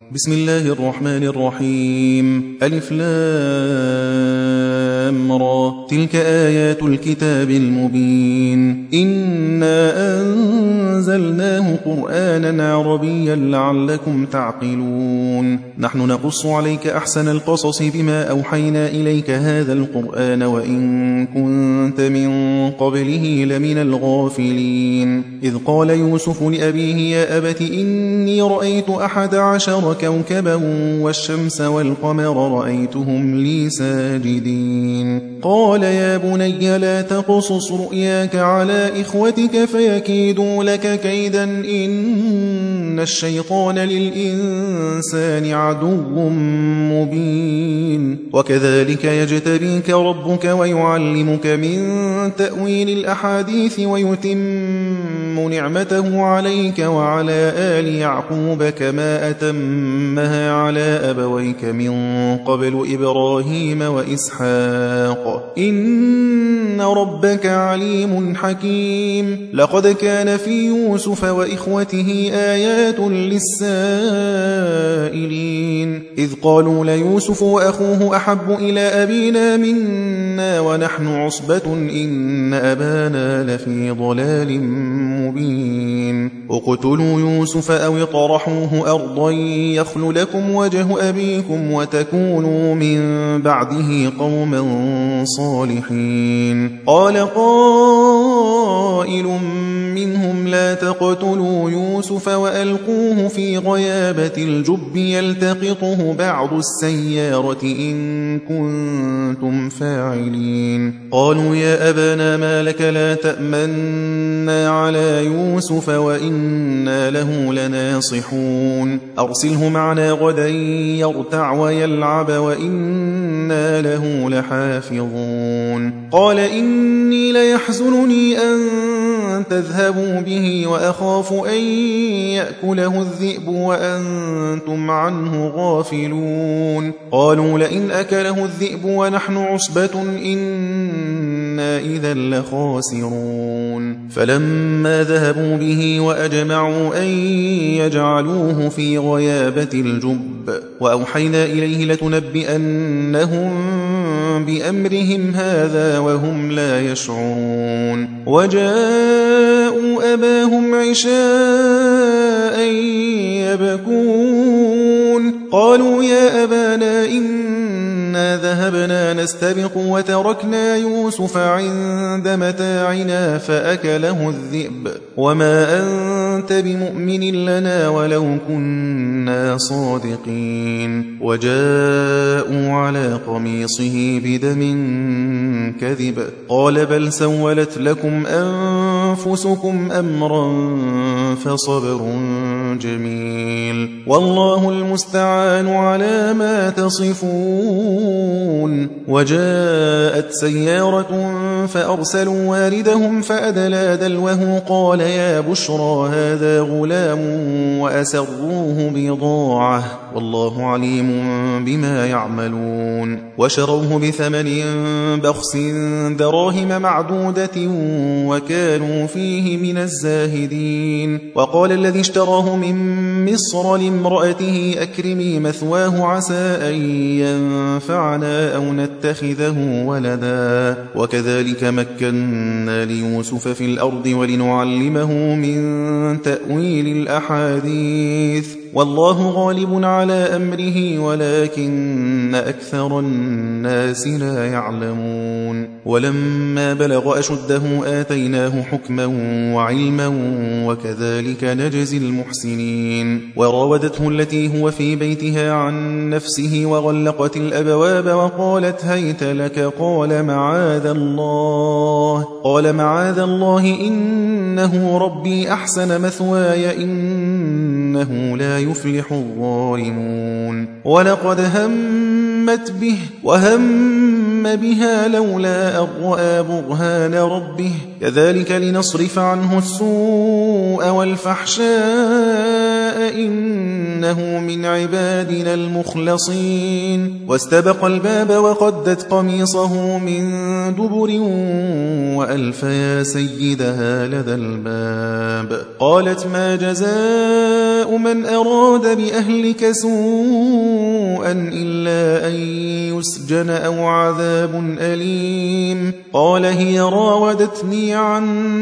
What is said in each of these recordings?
بسم الله الرحمن الرحيم. ألف لام را. تلك آيات الكتاب المبين. إنا أنزلناه قرآنا عربيا لعلكم تعقلون. نحن نقص عليك أحسن القصص بما أوحينا إليك هذا القرآن وإن كنت من قبله لمن الغافلين. إذ قال يوسف لأبيه يا أبت إني رأيت 11 كوكبا والشمس والقمر رأيتهم لي ساجدين. قال يا بني لا تقصص رؤياك على إخوتك فيكيدوا لك كيدا إن الشيطان للإنسان عدو مبين. وكذلك يجتبيك ربك ويعلمك من تأويل الأحاديث ويتم نعمته عليك وعلى آل يعقوب كما أتمها على أبويك من قبل إبراهيم وإسحاق إن ربك عليم حكيم. لقد كان في يوسف وإخوته آيات للسائلين إذ قالوا ليوسف وأخوه أحب إلى أبينا منا ونحن عصبة إن أبانا لفي ضلال مبين. اقتلوا يوسف أو اطرحوه أرضا يخل لكم وجه أبيكم وتكونوا من بعده قوما صالحين. قال قائل منهم لا تقتلوا يوسف وألقوه في غيابة الجب يلتقطه بعض السيارة إن كنتم فاعلين. قالوا يا أبانا ما لك لا تأمنا على يوسف وإنا له لناصحون. أرسله معنا غدا يرتع ويلعب وإنا له لحافظون. قال إني ليحزنني أن تذهبوا به وأخاف أن يأكله الذئب وأنتم عنه غافلون. قالوا لئن أكله الذئب ونحن عصبة إنا إذا لخاسرون. فلما ذهبوا به وأجمعوا أن يجعلوه في غيابة الجب وأوحينا إليه لتنبئنهم بأمرهم هذا وهم لا يشعرون. وجاءوا أباهم عشاء يبكون. قالوا يا أبانا إنا ذهبنا نستبق وتركنا يوسف عند متاعنا فأكله الذئب وما أنت بمؤمن لنا ولو كنا صادقين. وجاءوا على قميصه بدم كذب قال بل سولت لكم أنفسكم أمرا فصبر جميل والله المستعان على ما تصفون. وجاءت سيارة فأرسلوا واردهم فأدلى دلوه قال يا بشرى هذا غلام وأسروه بضاعة والله عليم بما يعملون. وشروه بثمن بخس دراهم معدودة وكانوا فيه من الزاهدين. وقال الذي اشتراه من مصر لامرأته أكرمي مثواه عسى أن ينفعنا أو نتخذه ولدا. وكذلك مكنا ليوسف في الأرض ولنعلمه من تأويل الأحاديث والله غالب على أمره ولكن أكثر الناس لا يعلمون. ولما بلغ أشده آتيناه حكما وعلما وكذلك نجزي المحسنين. وراودته التي هو في بيتها عن نفسه وغلقت الأبواب وقالت هيت لك قال معاذ الله إنه ربي أحسن مثواي إنه لا يفلح الظالمون. ولقد همت به وهم بها لولا أن رأى برهان ربه كذلك لنصرف عنه السوء والفحشاء إنه من عبادنا المخلصين. واستبق الباب وقدت قميصه من دبر وألف يا سيدها لدى الباب. قالت ما جزاء من أراد بأهلك سوءا إلا أن يسجن أو عذاب أليم. قال هي راودتني عن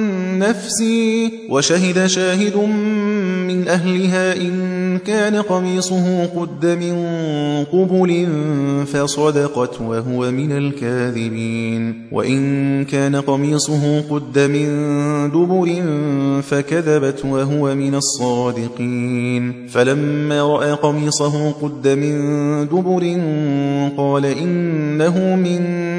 نفسي وشهد شاهد من أهلها إن كان قميصه قد من قبل فصدقت وهو من الكاذبين وإن كان قميصه قد من دبر فكذبت وهو من الصادقين. فلما رأى قميصه قد من دبر قال إنه من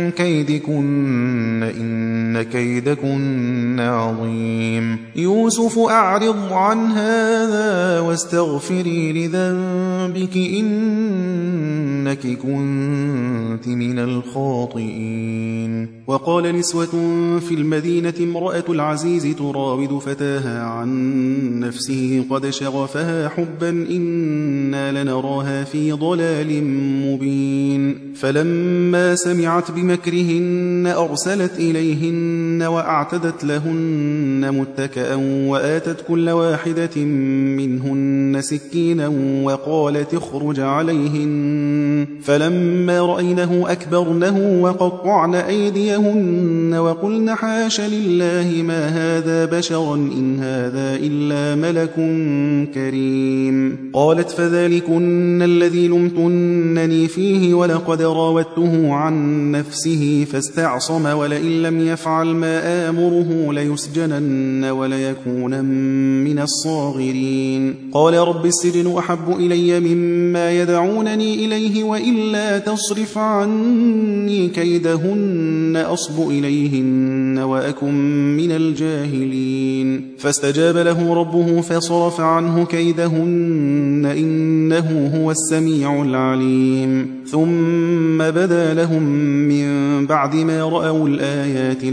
كيدكن إن كيدكن عظيم. يوسف أعرض عن هذا واستغفري لذنبك إنك كنت من الخاطئين. وقال نسوة في المدينة امرأة العزيز تراود فتاها عن نفسه قد شغفها حبا إنا لنراها في ضلال مبين. فلما سمعت بمكرهن أرسلت إليهن وأعتدت لهن متكأ وآتت كل واحدة منهن سكينا وقالت اخرج عليهن. فلما رأينه أكبرنه وقطعن أيديهن وقلن حاش لله ما هذا بشرا إن هذا إلا ملك كريم. قالت فذلكن الذي لمتنني فيه ولقد راودته عن نفسه فاستعصم ولئن لم يفعل ما آمره ليسجنن وليكون من الصاغرين. قال رب السجن أحب إلي مما يدعونني إليه وإلا تصرف عني كيدهن أصب إليهن وأكن من الجاهلين. فاستجاب له ربه فصرف عنه كيدهن إنه هو السميع العليم. ثم بدا لهم من بعد ما رأوا الآيات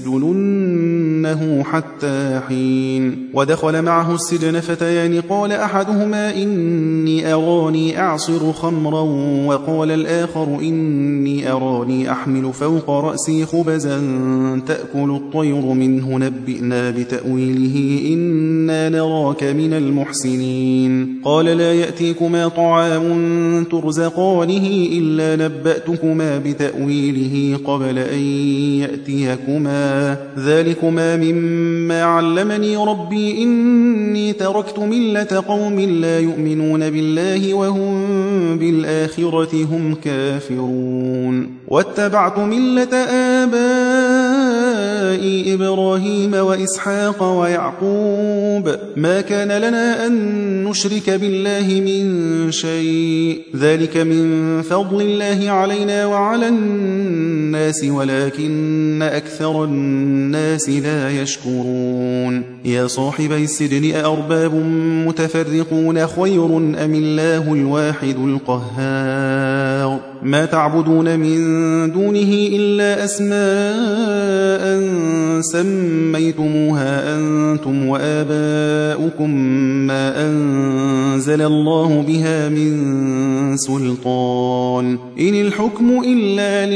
ليسجننه حتى حين. ودخل معه السجن فتيان قال أحدهما إني أراني أعصر خمرا وقال الآخر إني أراني أحمل فوق رأسي خبزا تأكل الطير منه نبئنا بتأويله إنا نراك من المحسنين. قال لا يأتيكما طعام ترزقانه إلا نبأتكما بتأويله قبل أن يأتيكما ذلكما مما علمني ربي إني تركت ملة قوم لا يؤمنون بالله وهم بالآخرة هم كافرون. واتبعت ملة آبائي إبراهيم وإسحاق ويعقوب ما كان لنا أن نشرك بالله من شيء ذلك من فضل الله علينا وعلى الناس ولكن أكثر الناس لا يشكرون. يا صاحبي السجن أأرباب متفرقون خير أم الله الواحد القهار. ما تعبدون من دونه إلا أسماء سميتموها أنتم وآباؤكم ما أنزل الله بها من سلطان إن الحكم إلا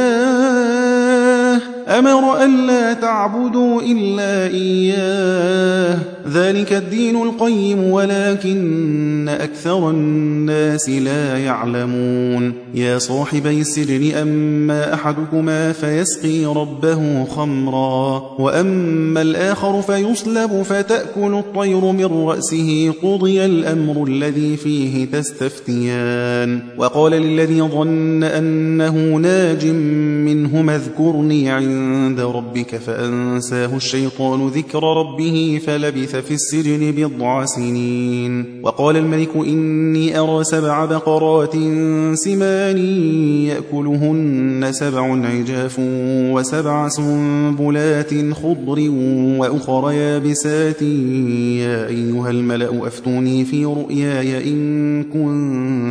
لله أمر ألا تعبدوا إلا إياه ذلك الدين القيم ولكن أكثر الناس لا يعلمون. يا صاحبي السجن أما أحدكما فيسقي ربه خمرا وأما الآخر فيصلب فتأكل الطير من رأسه قضي الأمر الذي فيه تستفتيان. وقال للذي ظن أنه ناج منهما اذكرني عند ربك فأنساه الشيطان ذكر ربه فلبث في السجن بضع سنين. وقال الملك إني أرى 7 بقرات سمان يأكلهن 7 عجاف و7 سنبلات خضر وأخر يابسات يا أيها الملأ أفتوني في رؤياي إن كنتم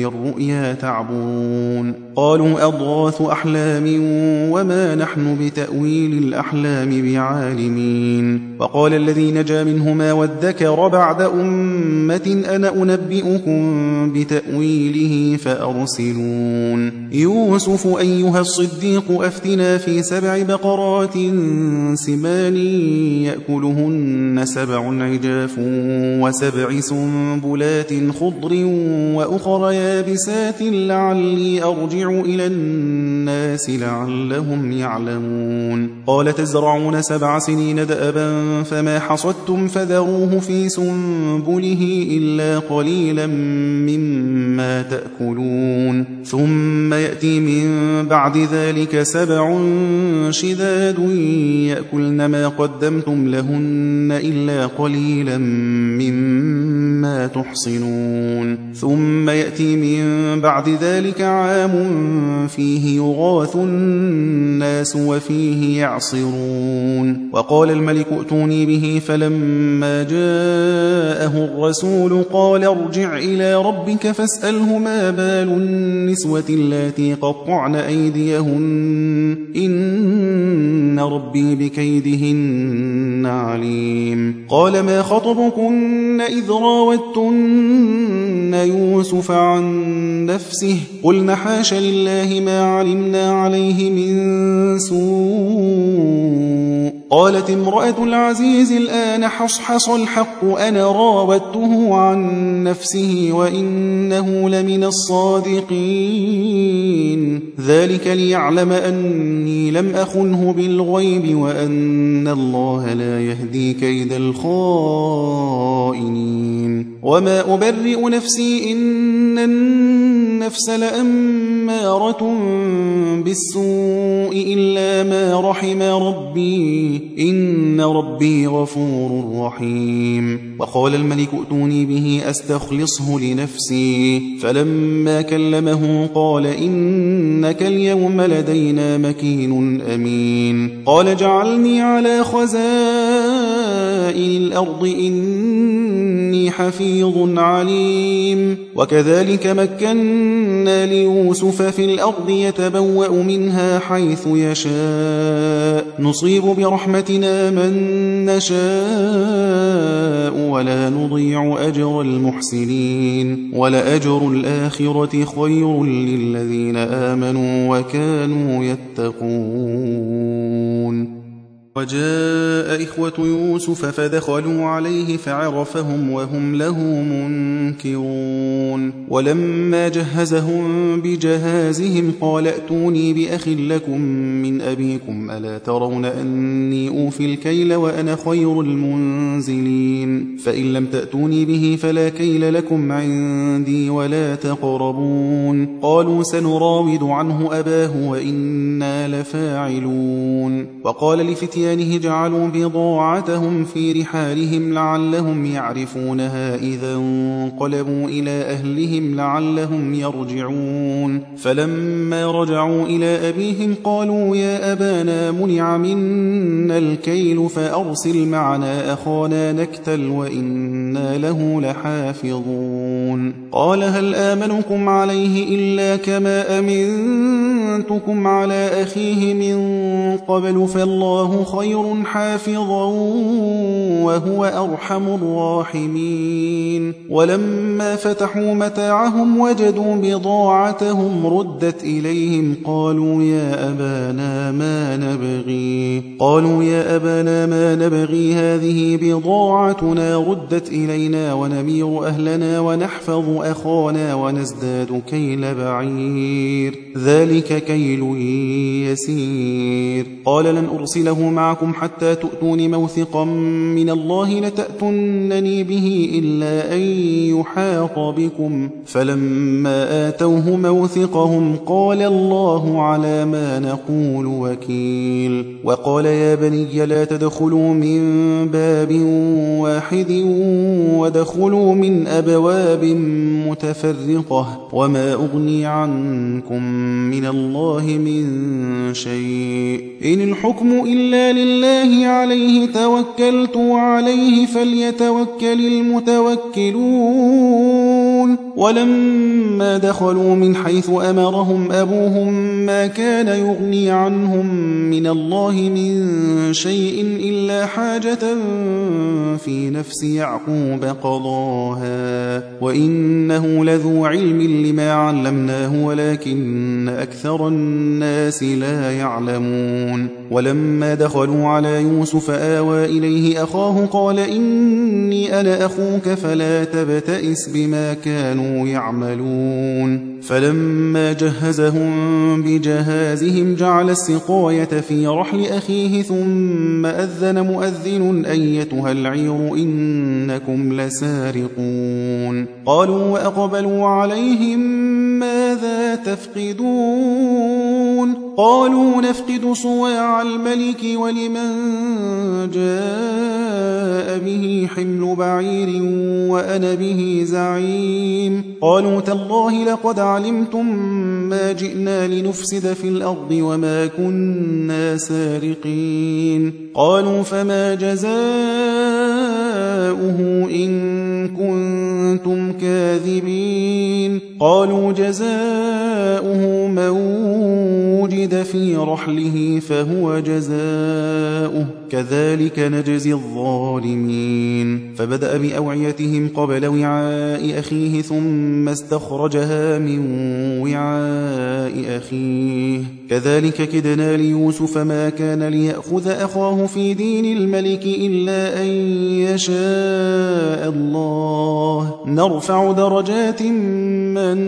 بالرؤيا تعبرون قالوا أضغاث أحلام وما نحن بتأويل الأحلام بعالمين وقال الذي نجا منهما وادكر بعد أمة أنا أنبئكم بتأويله فأرسلون يوسف أيها الصديق أفتنا في 7 بقرات سمان يأكلهن 7 عجاف و7 سنبلات خضر وأخر يابسات لعلي أرجع إلى الناس لعلهم يعلمون قال تزرعون 7 سنين دأبا فما حصدتم فذروه في سنبله إلا قليلا مما تأكلون ثم يأتي من بعد ذلك 7 شداد يأكلن ما قدمتم لهن إلا قليلا مما تحصنون ثم يأتي من بعد ذلك عام فيه يغاث الناس وفيه يعصرون وقال الملك ائتوني به فلما جاءه الرسول قال ارجع إلى ربك فاسأله ما بال النسوة اللاتي قطعن أيديهن إن ربي بكيدهن عليم قال ما خطبكن إذ راوتن يوسف عن نفسه قلن حاش لله ما علمنا عليه من سوء قالت امرأة العزيز الآن حصحص الحق أنا راودته عن نفسه وإنه لمن الصادقين ذلك ليعلم أني لم أخنه بالغيب وأن الله لا يهدي كيد الخائنين وما أبرئ نفسي إن النفس لأمارة بالسوء إلا ما رحم ربي إن ربي غفور رحيم وقال الملك ائتوني به أستخلصه لنفسي فلما كلمه قال إنك اليوم لدينا مكين أمين قال جعلني على خزائن الأرض إني حفيظ عليم وكذلك مكنا ليوسف في الأرض يتبوأ منها حيث يشاء نصيب برحمتنا من نشاء ولا نضيع أجر المحسنين ولأجر الآخرة خير للذين آمنوا وكانوا يتقون وجاء إخوة يوسف فدخلوا عليه فعرفهم وهم له منكرون ولما جهزهم بجهازهم قال ائتوني بأخ لكم من أبيكم ألا ترون أني أوفي الكيل وأنا خير المنزلين فإن لم تأتوني به فلا كيل لكم عندي ولا تقربون قالوا سنراود عنه أباه وإنا لفاعلون وقال لفتيانه جعلوا بضاعتهم في رحالهم لعلهم يعرفونها إذا انقلبوا إلى أهلهم لعلهم يرجعون فلما رجعوا إلى أبيهم قالوا يا أبانا منع منا الكيل فأرسل معنا أخانا نكتل وإنا له لحافظون قال هل آمنكم عليه إلا كما أمنتكم على أخيه من قبل فالله خير حافظا وهو أرحم الراحمين ولما فتحوا متاعهم وجدوا بضاعتهم ردت إليهم قالوا يا أبانا ما نبغي هذه بضاعتنا ردت إلينا ونمير أهلنا ونحفظ أخانا ونزداد كيل بعير ذلك كيل يسير قال لن أرسله معكم حتى تؤتون موثقا من الله لتأتونني به إلا أن يحاط بكم فلما آتوه موثقهم قال الله على ما نقول وكيل وقال يا بني لا تدخلوا من باب واحد ودخلوا من أبواب متفرقة وما أغني عنكم من الله من شيء إن الحكم إلا لله عليه توكلت وعليه فليتوكل المتوكلون ولما دخلوا من حيث أمرهم أبوهم ما كان يغني عنهم من الله من شيء إلا حاجة في نفس يعقوب قضاها وإنه لذو علم لما علمناه ولكن أكثر الناس لا يعلمون. ولما دخلوا على يوسف آوى إليه أخاه قال إني أنا أخوك فلا تبتئس بما كانوا يعملون. فلما جهزهم بجهازهم جعل السقاية في رحل أخيه ثم أذن مؤذن أيتها العير إنكم لسارقون. قالوا وأقبلوا عليهم ماذا تفقدون؟ قالوا نفقد صواع الملك ولمن جاء به حمل بعير وأنا به زعيم. قالوا تالله لقد علمتم ما جئنا لنفسد في الأرض وما كنا سارقين. قالوا فما جزاؤه إن كنتم كاذبين؟ قالوا جزاؤه من وجد في رحله فهو جزاؤه كذلك نجزي الظالمين. فبدأ بأوعيتهم قبل وعاء أخيه ثم استخرجها من وعاء أخيه كذلك كدنا ليوسف ما كان ليأخذ أخاه في دين الملك إلا أن يشاء الله نرفع درجات من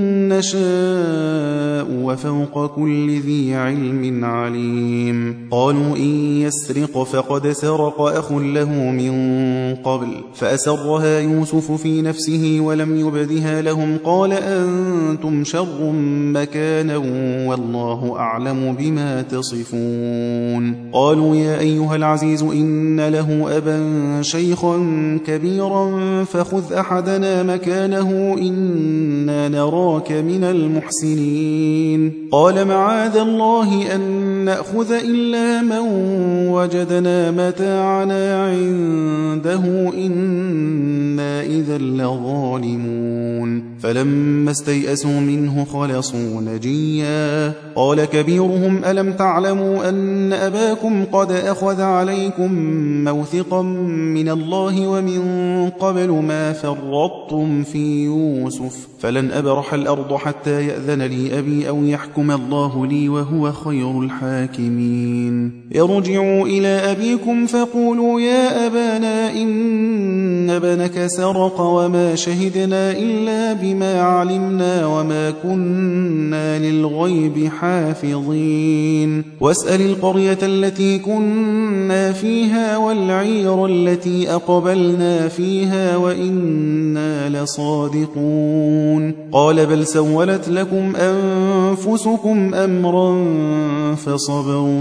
نشاء وفوق كل ذي علم عليم. قالوا إن يسرق فقد سرق أخ له من قبل فأسرها يوسف في نفسه ولم يبدها لهم قال أنتم شر مكانا والله أعلم بما تصفون. قالوا يا أيها العزيز إن له أبا شيخا كبيرا فخذ أحدنا مكانه إنا نراك من المحسنين. قال معاذ الله أن نأخذ إلا من وجدنا متاعنا عنده إنا إذا لظالمون. فلما استيئسوا منه خلصوا نجيا. قال كبيرهم ألم تعلموا أن أباكم قد أخذ عليكم موثقا من الله ومن قبل ما فرطتم في يوسف فلن أبرح الأرض حتى يأذن لي أبي أو يحكم الله لي وهو خير الحاكمين. ارجعوا إلى أبيكم فقولوا يا أبانا إن ابنك سرق وما شهدنا إلا بما علمنا وما كنا للغيب حافظين. واسأل القرية التي كنا فيها والعير التي أقبلنا فيها وإنا لصادقون. قال بل سولت لكم أنفسكم أمرا فصبر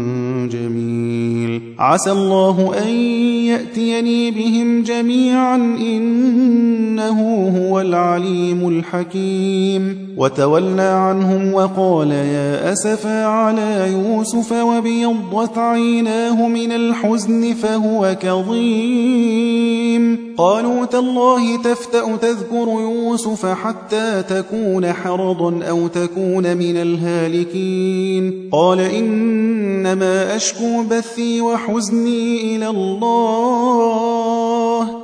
جميل عسى الله أن يأتيني بهم جميعا إنه هو العليم الحكيم. وتولى عنهم وقال يا أسفا على يوسف وابيضت عيناه من الحزن فهو كظيم. قالوا تالله تفتأ تذكر يوسف حتى تكون حرضا أو تكون من الهالكين. قال إنما أشكو بثي وحزني إلى الله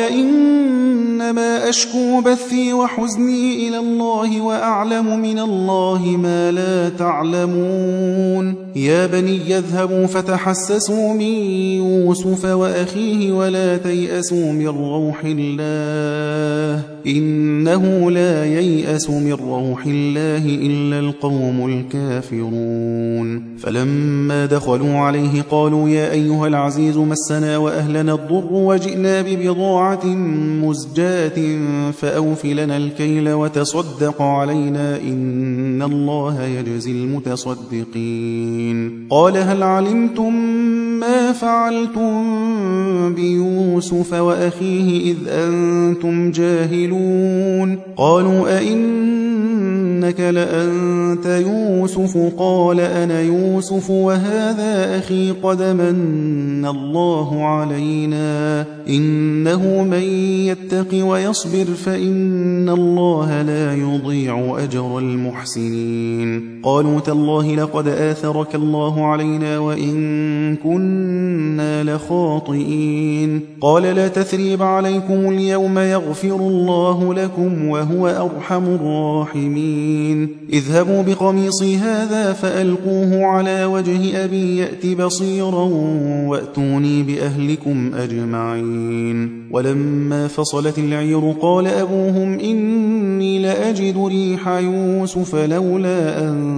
وأعلم من الله ما لا تعلمون. يا بني يذهبوا فتحسسوا من يوسف وأخيه ولا تيأسوا من روح الله إنه لا ييأس من روح الله إلا القوم الكافرون. فلما دخلوا عليه قالوا يا أيها العزيز مسنا وأهلنا الضر وجئنا ببضاعة مزجاة فأوف لنا الكيل وتصدق علينا إن الله يجزي المتصدقين. قال هل علمتم ما فعلتم بيوسف وأخيه إذ أنتم جاهلون؟ قالوا أئنك أئنك لأنت يوسف؟ قال أنا يوسف وهذا أخي قد من الله علينا إنه من يتق ويصبر فإن الله لا يضيع أجر المحسنين. قالوا تالله لقد آثرك الله علينا وإن كنا لخاطئين. قال لا تثريب عليكم اليوم يغفر الله لكم وهو أرحم الراحمين. اذهبوا بقميصي هذا فألقوه على وجه أبي يأت بصيرا وأتوني بأهلكم أجمعين. ولما فصلت العير قال أبوهم إني لأجد ريح يوسف لولا أن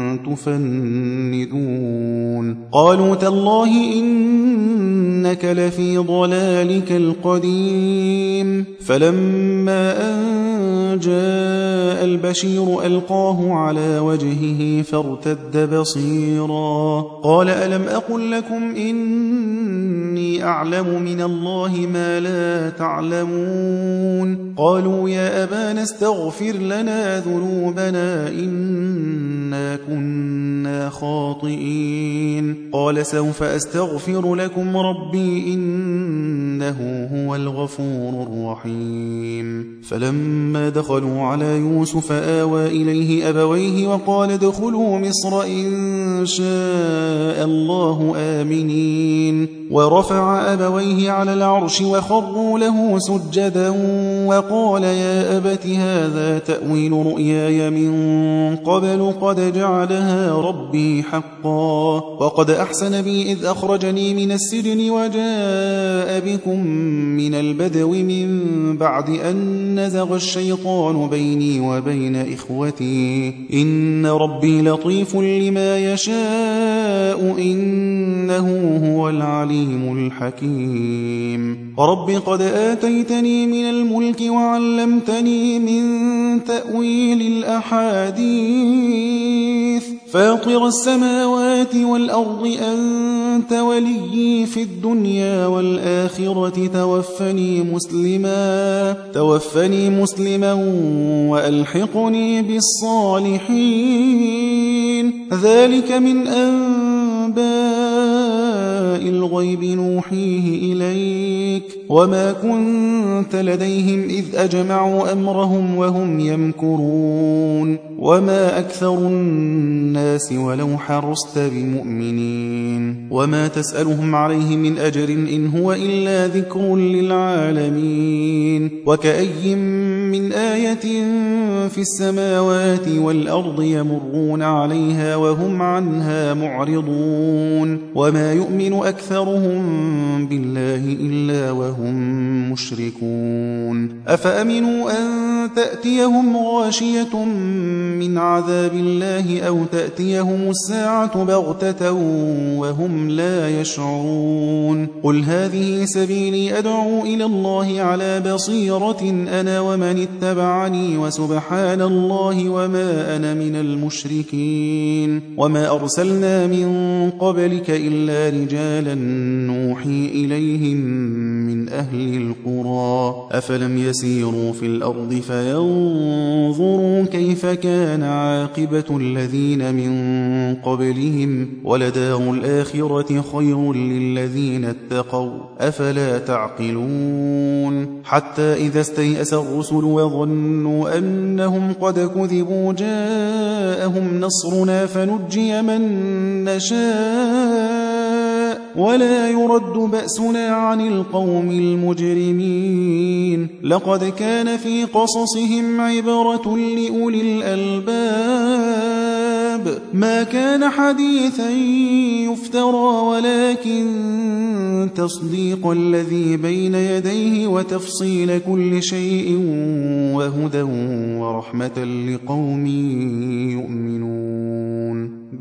تفندون. قالوا تالله إنك لفي ضلالك القديم. فلما أن جاء البشير ألقاه على وجهه فارتد بصيرا قال ألم أقل لكم إني أعلم من الله ما لا تعلمون. قالوا يا أبانا استغفر لنا ذنوبنا إنا كنا خاطئين. قال سوف أستغفر لكم ربي إنه هو الغفور الرحيم. فلما دخلوا على يوسف آوى إليه أبويه وقال ادخلوا مصر إن شاء الله آمنين. ورفع أبويه على العرش وخروا له سجدا وقال يا أبت هذا تأويل رؤياي من قبل قد جعلها ربي حقا وقد أحسن بي إذ أخرجني من السجن وجاء بكم من البدو من بعد أن نزغ الشيطان بيني وبين إخوتي إن ربي لطيف لما يشاء إنه هو العليم الحكيم. رب قد آتيتني من الملك وعلمتني من تأويل الأحاديث فاطر السماوات والأرض أنت وليي في الدنيا والآخرة توفني مسلما وألحقني بالصالحين. ذلك من أنباء الغيب نوحيه إليك وما كنت لديهم إذ أجمعوا أمرهم وهم يمكرون وما أكثر الناس ولو حرصت بمؤمنين وما تسألهم عليه من أجر إن هو إلا ذكر للعالمين. وكأي من آية في السماوات والأرض يمرون عليها وهم عنها معرضون وما يؤمن أكثرهم بالله إلا وهم مشركون. أفأمنوا أن تأتيهم غاشية من عذاب الله أو تأتيهم الساعة بغتة وهم لا يشعرون. قل هذه سبيلي أدعو إلى الله على بصيرة أنا ومن اتبعني وسبحان الله وما أنا من المشركين. وما أرسلنا من قبلك إلا رجالا نوحي إليهم من أهل القرى أفلم يسيروا في الأرض فينظروا كيف كان عاقبة الذين من قبلهم ولدار الآخرة خير للذين اتقوا أفلا تعقلون. حتى إذا استيأس الرسل وظنوا أنهم قد كذبوا جاءهم نصرنا فنجي من نشاء ولا يرد بأسنا عن القوم المجرمين. لقد كان في قصصهم عبرة لأولي الألباب ما كان حديثا يفترى ولكن تصديق الذي بين يديه وتفصيل كل شيء وهدى ورحمة لقوم يؤمنون.